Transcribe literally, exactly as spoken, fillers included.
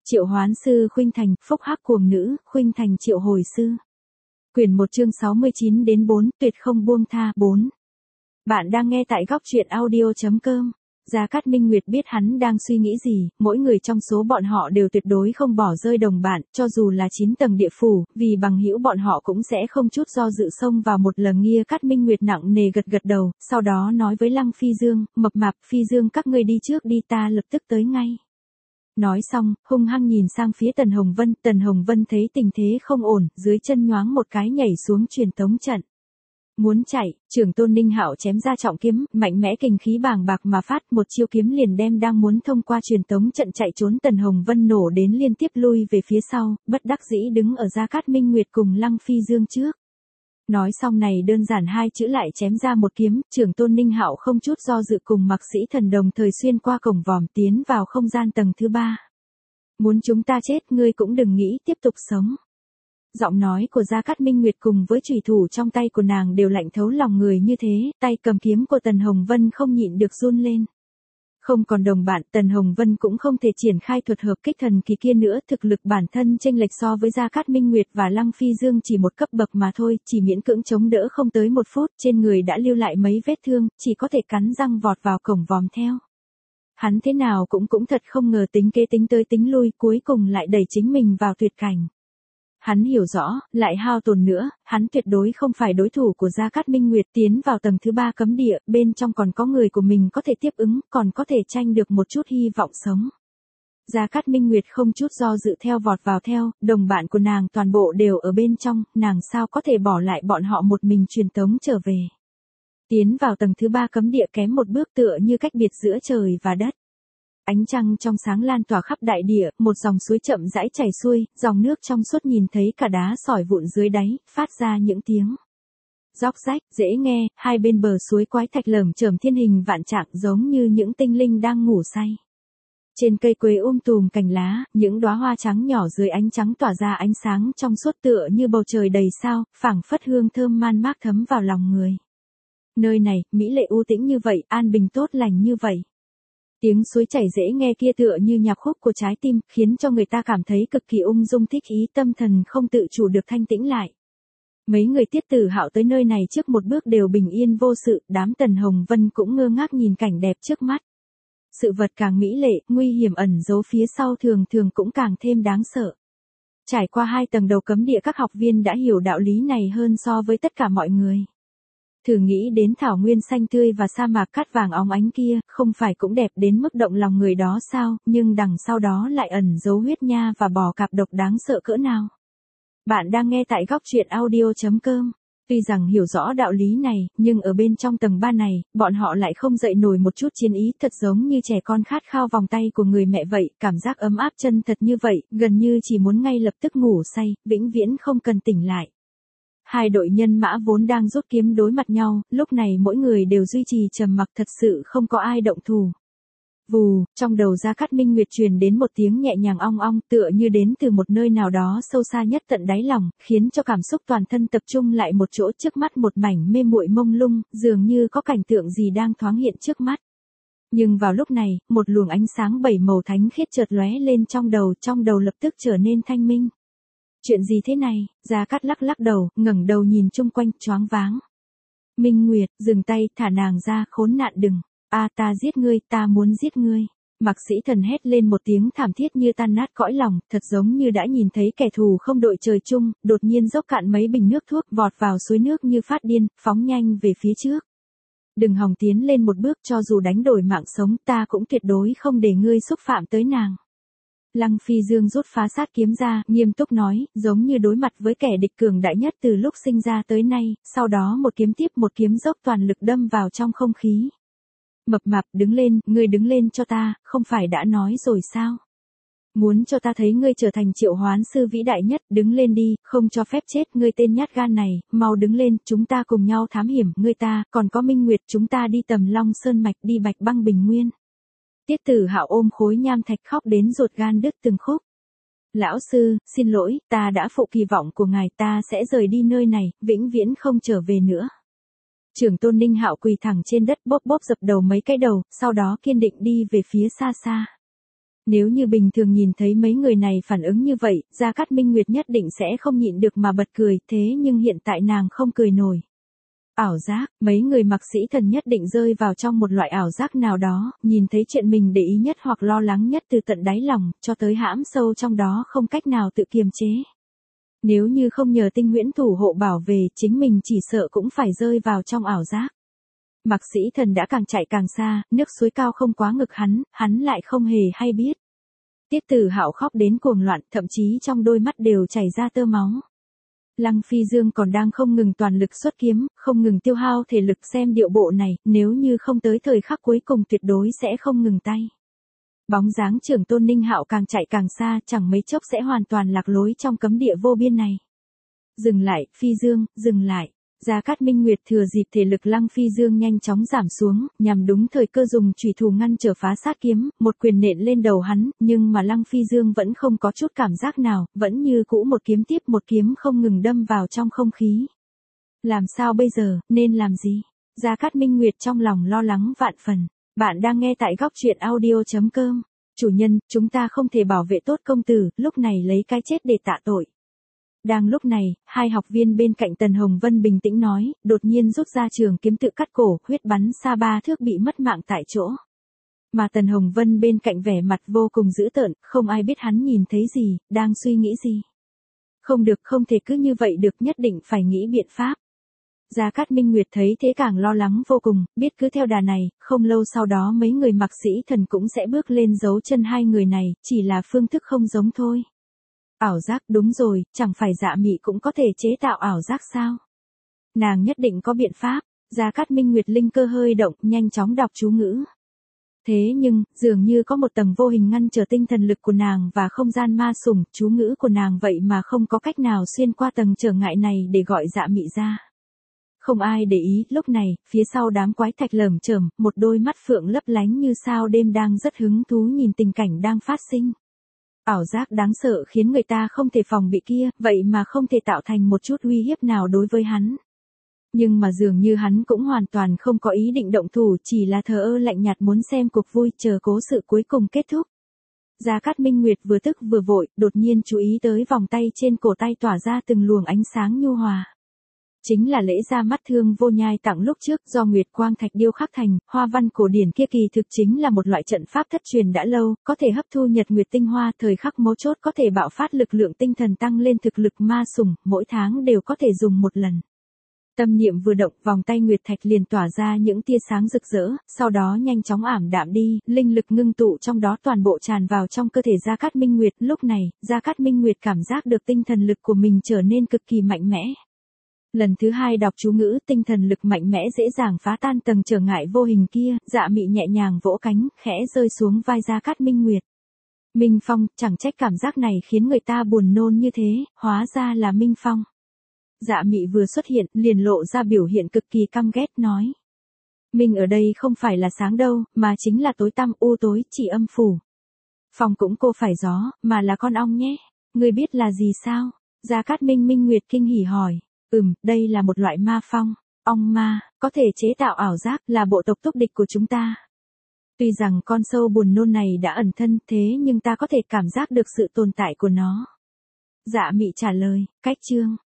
Triệu Hoán sư Khuynh Thành, phúc hắc cuồng nữ, Khuynh Thành triệu hồi sư. Quyển một chương sáu mươi chín đến bốn, tuyệt không buông tha, bốn. Bạn đang nghe tại góc truyện audio chấm com. Gia Cát Minh Nguyệt biết hắn đang suy nghĩ gì, mỗi người trong số bọn họ đều tuyệt đối không bỏ rơi đồng bạn, cho dù là chín tầng địa phủ, vì bằng hữu bọn họ cũng sẽ không chút do dự xông vào một lần. Gia Cát Minh Nguyệt nặng nề gật gật đầu, sau đó nói với Lăng Phi Dương, mập mạp, Phi Dương các ngươi đi trước đi, ta lập tức tới ngay. Nói xong, hung hăng nhìn sang phía Tần Hồng Vân, Tần Hồng Vân thấy tình thế không ổn, dưới chân nhoáng một cái nhảy xuống truyền tống trận. Muốn chạy, Trưởng Tôn Ninh Hạo chém ra trọng kiếm, mạnh mẽ kình khí bàng bạc mà phát, một chiêu kiếm liền đem đang muốn thông qua truyền tống trận chạy trốn Tần Hồng Vân nổ đến liên tiếp lui về phía sau, bất đắc dĩ đứng ở Gia Cát Minh Nguyệt cùng Lăng Phi Dương trước. Nói xong này đơn giản hai chữ lại chém ra một kiếm, Trưởng Tôn Ninh Hạo không chút do dự cùng Mạc Sĩ Thần đồng thời xuyên qua cổng vòm tiến vào không gian tầng thứ ba. Muốn chúng ta chết, ngươi cũng đừng nghĩ tiếp tục sống. Giọng nói của Gia Cát Minh Nguyệt cùng với chùy thủ trong tay của nàng đều lạnh thấu lòng người như thế, tay cầm kiếm của Tần Hồng Vân không nhịn được run lên. Không còn đồng bạn, Tần Hồng Vân cũng không thể triển khai thuật hợp kích thần kỳ kia nữa, thực lực bản thân chênh lệch so với Gia Cát Minh Nguyệt và Lăng Phi Dương chỉ một cấp bậc mà thôi, chỉ miễn cưỡng chống đỡ không tới một phút, trên người đã lưu lại mấy vết thương, chỉ có thể cắn răng vọt vào cổng vòm theo. Hắn thế nào cũng cũng thật không ngờ tính kế tính tới tính lui, cuối cùng lại đẩy chính mình vào tuyệt cảnh. Hắn hiểu rõ, lại hao tổn nữa, hắn tuyệt đối không phải đối thủ của Gia Cát Minh Nguyệt. Tiến vào tầng thứ ba cấm địa, bên trong còn có người của mình có thể tiếp ứng, còn có thể tranh được một chút hy vọng sống. Gia Cát Minh Nguyệt không chút do dự theo vọt vào theo, đồng bạn của nàng toàn bộ đều ở bên trong, nàng sao có thể bỏ lại bọn họ một mình truyền tống trở về. Tiến vào tầng thứ ba cấm địa kém một bước tựa như cách biệt giữa trời và đất. Ánh trăng trong sáng lan tỏa khắp đại địa, một dòng suối chậm rãi chảy xuôi, dòng nước trong suốt nhìn thấy cả đá sỏi vụn dưới đáy, phát ra những tiếng róc rách, dễ nghe, hai bên bờ suối quái thạch lởm chởm thiên hình vạn trạng giống như những tinh linh đang ngủ say. Trên cây quế um tùm cành lá, những đóa hoa trắng nhỏ dưới ánh trắng tỏa ra ánh sáng trong suốt tựa như bầu trời đầy sao, phảng phất hương thơm man mác thấm vào lòng người. Nơi này, mỹ lệ u tĩnh như vậy, an bình tốt lành như vậy. Tiếng suối chảy dễ nghe kia tựa như nhạc khúc của trái tim, khiến cho người ta cảm thấy cực kỳ ung dung thích ý, tâm thần không tự chủ được thanh tĩnh lại. Mấy người Tiết Tử Hạo tới nơi này trước một bước đều bình yên vô sự, đám Tần Hồng Vân cũng ngơ ngác nhìn cảnh đẹp trước mắt. Sự vật càng mỹ lệ, nguy hiểm ẩn giấu phía sau thường thường cũng càng thêm đáng sợ. Trải qua hai tầng đầu cấm địa, các học viên đã hiểu đạo lý này hơn so với tất cả mọi người. Thử nghĩ đến thảo nguyên xanh tươi và sa mạc cát vàng óng ánh kia, không phải cũng đẹp đến mức động lòng người đó sao, nhưng đằng sau đó lại ẩn giấu huyết nha và bò cạp độc đáng sợ cỡ nào. Bạn đang nghe tại góc truyện audio chấm com. Tuy rằng hiểu rõ đạo lý này, nhưng ở bên trong tầng ba này, bọn họ lại không dậy nổi một chút chiến ý, thật giống như trẻ con khát khao vòng tay của người mẹ vậy, cảm giác ấm áp chân thật như vậy, gần như chỉ muốn ngay lập tức ngủ say, vĩnh viễn không cần tỉnh lại. Hai đội nhân mã vốn đang rút kiếm đối mặt nhau, lúc này mỗi người đều duy trì trầm mặc, thật sự không có ai động thủ. Vù, trong đầu Gia Cát Minh Nguyệt truyền đến một tiếng nhẹ nhàng ong ong, tựa như đến từ một nơi nào đó sâu xa nhất tận đáy lòng, khiến cho cảm xúc toàn thân tập trung lại một chỗ, trước mắt một mảnh mê muội mông lung, dường như có cảnh tượng gì đang thoáng hiện trước mắt. Nhưng vào lúc này, một luồng ánh sáng bảy màu thánh khiết chợt lóe lên trong đầu, trong đầu lập tức trở nên thanh minh. Chuyện gì thế này? Gia Cát lắc lắc đầu, ngẩng đầu nhìn chung quanh, choáng váng. Minh Nguyệt, dừng tay, thả nàng ra, khốn nạn đừng. A ta giết ngươi, ta muốn giết ngươi. Mạc Sĩ Thần hét lên một tiếng thảm thiết như tan nát cõi lòng, thật giống như đã nhìn thấy kẻ thù không đội trời chung, đột nhiên dốc cạn mấy bình nước thuốc, vọt vào suối nước như phát điên, phóng nhanh về phía trước. Đừng hòng tiến lên một bước, cho dù đánh đổi mạng sống, ta cũng tuyệt đối không để ngươi xúc phạm tới nàng. Lăng Phi Dương rút phá sát kiếm ra, nghiêm túc nói, giống như đối mặt với kẻ địch cường đại nhất từ lúc sinh ra tới nay, sau đó một kiếm tiếp một kiếm dốc toàn lực đâm vào trong không khí. Mập mạp, đứng lên, ngươi đứng lên cho ta, không phải đã nói rồi sao? Muốn cho ta thấy ngươi trở thành triệu hoán sư vĩ đại nhất, đứng lên đi, không cho phép chết, ngươi tên nhát gan này, mau đứng lên, chúng ta cùng nhau thám hiểm, ngươi ta, còn có Minh Nguyệt, chúng ta đi Tầm Long Sơn Mạch, đi Bạch Băng Bình Nguyên. Tiết Tử Hạo ôm khối nham thạch khóc đến ruột gan đứt từng khúc. Lão sư, xin lỗi, ta đã phụ kỳ vọng của ngài, ta sẽ rời đi nơi này, vĩnh viễn không trở về nữa. Trưởng Tôn Ninh Hạo quỳ thẳng trên đất, bóp bóp dập đầu mấy cái đầu, sau đó kiên định đi về phía xa xa. Nếu như bình thường nhìn thấy mấy người này phản ứng như vậy, Gia Cát Minh Nguyệt nhất định sẽ không nhịn được mà bật cười, thế nhưng hiện tại nàng không cười nổi. Ảo giác, mấy người mặc sĩ thần nhất định rơi vào trong một loại ảo giác nào đó, nhìn thấy chuyện mình để ý nhất hoặc lo lắng nhất từ tận đáy lòng, cho tới hãm sâu trong đó không cách nào tự kiềm chế. Nếu như không nhờ tinh huyễn thủ hộ bảo vệ, chính mình chỉ sợ cũng phải rơi vào trong ảo giác. Mặc sĩ thần đã càng chạy càng xa, nước suối cao không quá ngực hắn, hắn lại không hề hay biết. Tiết Tử Hạo khóc đến cuồng loạn, thậm chí trong đôi mắt đều chảy ra tơ máu. Lăng Phi Dương còn đang không ngừng toàn lực xuất kiếm, không ngừng tiêu hao thể lực, xem điệu bộ này, nếu như không tới thời khắc cuối cùng tuyệt đối sẽ không ngừng tay. Bóng dáng Trưởng Tôn Ninh Hạo càng chạy càng xa, chẳng mấy chốc sẽ hoàn toàn lạc lối trong cấm địa vô biên này. Dừng lại, Phi Dương, dừng lại. Gia Cát Minh Nguyệt thừa dịp thể lực Lăng Phi Dương nhanh chóng giảm xuống, nhằm đúng thời cơ dùng chủy thủ ngăn trở phá sát kiếm, một quyền nện lên đầu hắn, nhưng mà Lăng Phi Dương vẫn không có chút cảm giác nào, vẫn như cũ một kiếm tiếp một kiếm không ngừng đâm vào trong không khí. Làm sao bây giờ, nên làm gì? Gia Cát Minh Nguyệt trong lòng lo lắng vạn phần. Bạn đang nghe tại góc truyện audio chấm com. Chủ nhân, chúng ta không thể bảo vệ tốt công tử, lúc này lấy cái chết để tạ tội. Đang lúc này, hai học viên bên cạnh Tần Hồng Vân bình tĩnh nói, đột nhiên rút ra trường kiếm tự cắt cổ, huyết bắn xa ba thước bị mất mạng tại chỗ. Mà Tần Hồng Vân bên cạnh vẻ mặt vô cùng dữ tợn, không ai biết hắn nhìn thấy gì, đang suy nghĩ gì. Không được, không thể cứ như vậy được, nhất định phải nghĩ biện pháp. Gia Cát Minh Nguyệt thấy thế càng lo lắng vô cùng, biết cứ theo đà này, không lâu sau đó mấy người mặc sĩ thần cũng sẽ bước lên giấu chân hai người này, chỉ là phương thức không giống thôi. Ảo giác, đúng rồi, chẳng phải Dạ Mị cũng có thể chế tạo ảo giác sao? Nàng nhất định có biện pháp. Gia Cát Minh Nguyệt linh cơ hơi động, nhanh chóng đọc chú ngữ. Thế nhưng, dường như có một tầng vô hình ngăn trở tinh thần lực của nàng và không gian ma sủng, chú ngữ của nàng vậy mà không có cách nào xuyên qua tầng trở ngại này để gọi Dạ Mị ra. Không ai để ý, lúc này, phía sau đám quái thạch lởm chởm, một đôi mắt phượng lấp lánh như sao đêm đang rất hứng thú nhìn tình cảnh đang phát sinh. Ảo giác đáng sợ khiến người ta không thể phòng bị kia, vậy mà không thể tạo thành một chút uy hiếp nào đối với hắn. Nhưng mà dường như hắn cũng hoàn toàn không có ý định động thủ, chỉ là thờ ơ lạnh nhạt muốn xem cuộc vui, chờ cố sự cuối cùng kết thúc. Gia Cát Minh Nguyệt vừa tức vừa vội, đột nhiên chú ý tới vòng tay trên cổ tay tỏa ra từng luồng ánh sáng nhu hòa. Chính là lễ ra mắt Thương Vô Nhai tặng lúc trước do Nguyệt Quang Thạch điêu khắc thành, hoa văn cổ điển kia kỳ thực chính là một loại trận pháp thất truyền đã lâu, có thể hấp thu nhật nguyệt tinh hoa, thời khắc mấu chốt có thể bạo phát lực lượng tinh thần tăng lên thực lực ma sủng, mỗi tháng đều có thể dùng một lần. Tâm niệm vừa động, vòng tay Nguyệt Thạch liền tỏa ra những tia sáng rực rỡ, sau đó nhanh chóng ảm đạm đi, linh lực ngưng tụ trong đó toàn bộ tràn vào trong cơ thể Gia Cát Minh Nguyệt, lúc này, Gia Cát Minh Nguyệt cảm giác được tinh thần lực của mình trở nên cực kỳ mạnh mẽ. Lần thứ hai đọc chú ngữ, tinh thần lực mạnh mẽ dễ dàng phá tan tầng trở ngại vô hình kia, Dạ Mị nhẹ nhàng vỗ cánh, khẽ rơi xuống vai Gia Cát Minh Nguyệt. Minh Phong, chẳng trách cảm giác này khiến người ta buồn nôn như thế, hóa ra là Minh Phong. Dạ Mị vừa xuất hiện, liền lộ ra biểu hiện cực kỳ căm ghét nói. Minh ở đây không phải là sáng đâu, mà chính là tối tăm u tối, chỉ âm phủ. Phong cũng cô phải gió, mà là con ong nhé. Ngươi biết là gì sao? Gia Cát Minh Minh Nguyệt kinh hỉ hỏi. Ừm, đây là một loại ma phong, ong ma, có thể chế tạo ảo giác, là bộ tộc túc địch của chúng ta. Tuy rằng con sâu buồn nôn này đã ẩn thân, thế nhưng ta có thể cảm giác được sự tồn tại của nó. Dạ Mị trả lời, cách chương.